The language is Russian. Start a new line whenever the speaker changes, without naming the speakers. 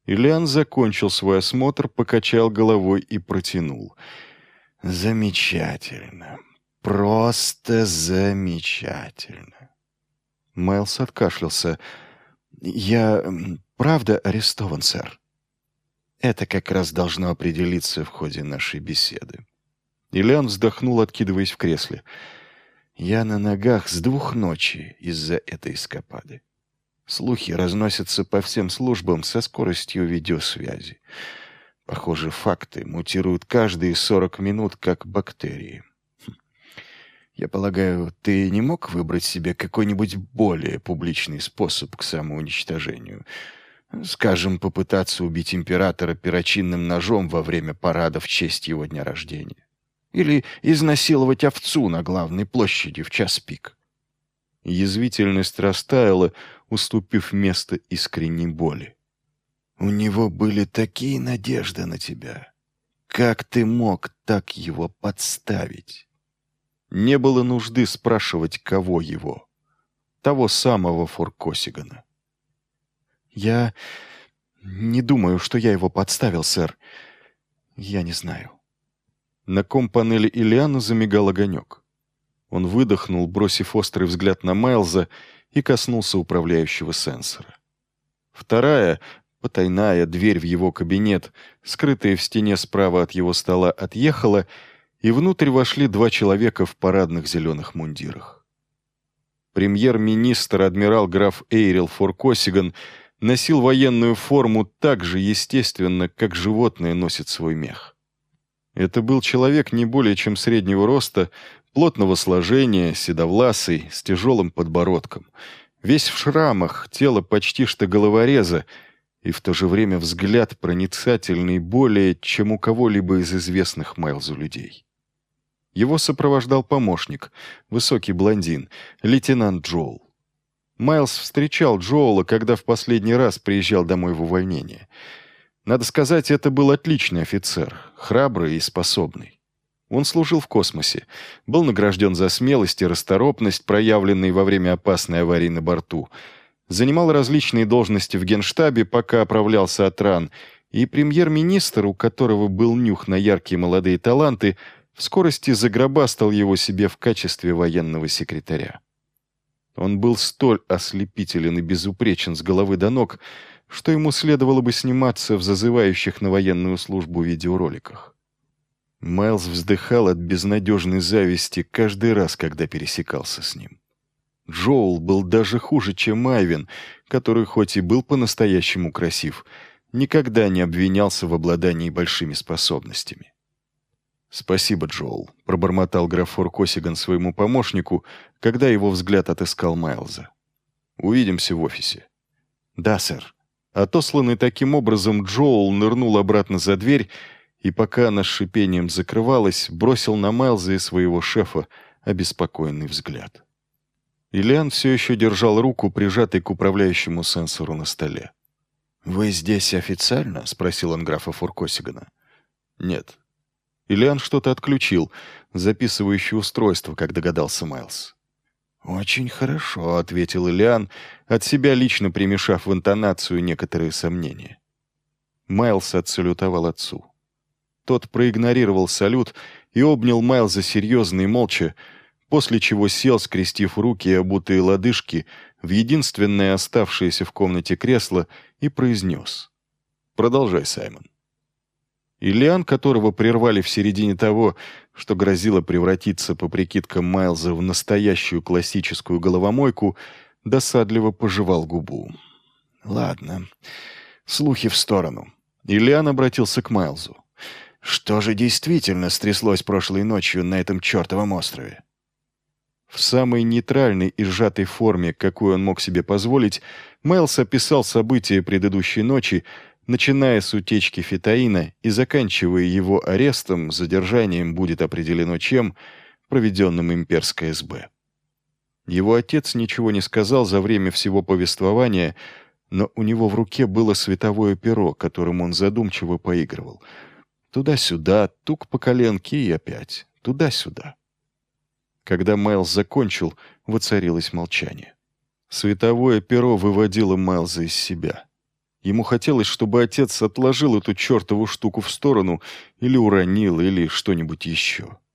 Ильян закончил свой осмотр, покачал головой и протянул. «Замечательно. Просто замечательно». Майлз откашлялся. «Я правда арестован, сэр?» «Это как раз должно определиться в ходе нашей беседы». Ильян вздохнул, откидываясь в кресле. «Я на ногах с 2 ночи из-за этой эскапады. Слухи разносятся по всем службам со скоростью видеосвязи. Похоже, факты мутируют каждые 40 минут, как бактерии. Я полагаю, ты не мог выбрать себе какой-нибудь более публичный способ к самоуничтожению? Скажем, попытаться убить императора перочинным ножом во время парада в честь его дня рождения? Или изнасиловать овцу на главной площади в час пик?» Язвительность растаяла, уступив место искренней боли. «У него были такие надежды на тебя. Как ты мог так его подставить?» Не было нужды спрашивать, кого его. Того самого Форкосигана. «Я не думаю, что я его подставил, сэр. Я не знаю». На ком-панели Ильяна замигал огонек. Он выдохнул, бросив острый взгляд на Майлза, и коснулся управляющего сенсора. Вторая, потайная дверь в его кабинет, скрытая в стене справа от его стола, отъехала, и внутрь вошли 2 человека в парадных зеленых мундирах. Премьер-министр адмирал граф Эйрил Форкосиган носил военную форму так же естественно, как животное носит свой мех. Это был человек не более чем среднего роста, плотного сложения, седовласый, с тяжелым подбородком. Весь в шрамах, тело почти что головореза, и в то же время взгляд проницательный более, чем у кого-либо из известных Майлзу людей. Его сопровождал помощник, высокий блондин, лейтенант Джоул. Майлз встречал Джоула, когда в последний раз приезжал домой в увольнение. Надо сказать, это был отличный офицер, храбрый и способный. Он служил в космосе, был награжден за смелость и расторопность, проявленные во время опасной аварии на борту, занимал различные должности в Генштабе, пока оправлялся от ран, и премьер-министр, у которого был нюх на яркие молодые таланты, в скорости загробастал его себе в качестве военного секретаря. Он был столь ослепителен и безупречен с головы до ног, что ему следовало бы сниматься в зазывающих на военную службу видеороликах. Майлз вздыхал от безнадежной зависти каждый раз, когда пересекался с ним. Джоул был даже хуже, чем Айвен, который хоть и был по-настоящему красив, никогда не обвинялся в обладании большими способностями. «Спасибо, Джоул», — пробормотал граф Форкосиган своему помощнику, когда его взгляд отыскал Майлза. «Увидимся в офисе». «Да, сэр». Отосланный таким образом, Джоул нырнул обратно за дверь и, пока она с шипением закрывалась, бросил на Майлза и своего шефа обеспокоенный взгляд. Ильян все еще держал руку, прижатой к управляющему сенсору на столе. «Вы здесь официально?» — спросил он графа Форкосигана. «Нет». Ильян что-то отключил, записывающее устройство, как догадался Майлз. «Очень хорошо», — ответил Ильян, от себя лично примешав в интонацию некоторые сомнения. Майлз отсалютовал отцу. Тот проигнорировал салют и обнял Майлза серьезно и молча, после чего сел, скрестив руки и обутые лодыжки в единственное оставшееся в комнате кресло, и произнес: «Продолжай, Саймон». Ильян, которого прервали в середине того, что грозило превратиться, по прикидкам Майлза, в настоящую классическую головомойку, досадливо пожевал губу. «Ладно, слухи в сторону». Ильян обратился к Майлзу. «Что же действительно стряслось прошлой ночью на этом чертовом острове?» В самой нейтральной и сжатой форме, какую он мог себе позволить, Майлз описал события предыдущей ночи, начиная с утечки фетаина и заканчивая его арестом, задержанием будет определено чем, проведенным имперской СБ. Его отец ничего не сказал за время всего повествования, но у него в руке было световое перо, которым он задумчиво поигрывал. Туда-сюда, тук по коленке и опять туда-сюда. Когда Майлз закончил, воцарилось молчание. Световое перо выводило Майлза из себя. Ему хотелось, чтобы отец отложил эту чертову штуку в сторону или уронил, или что-нибудь еще.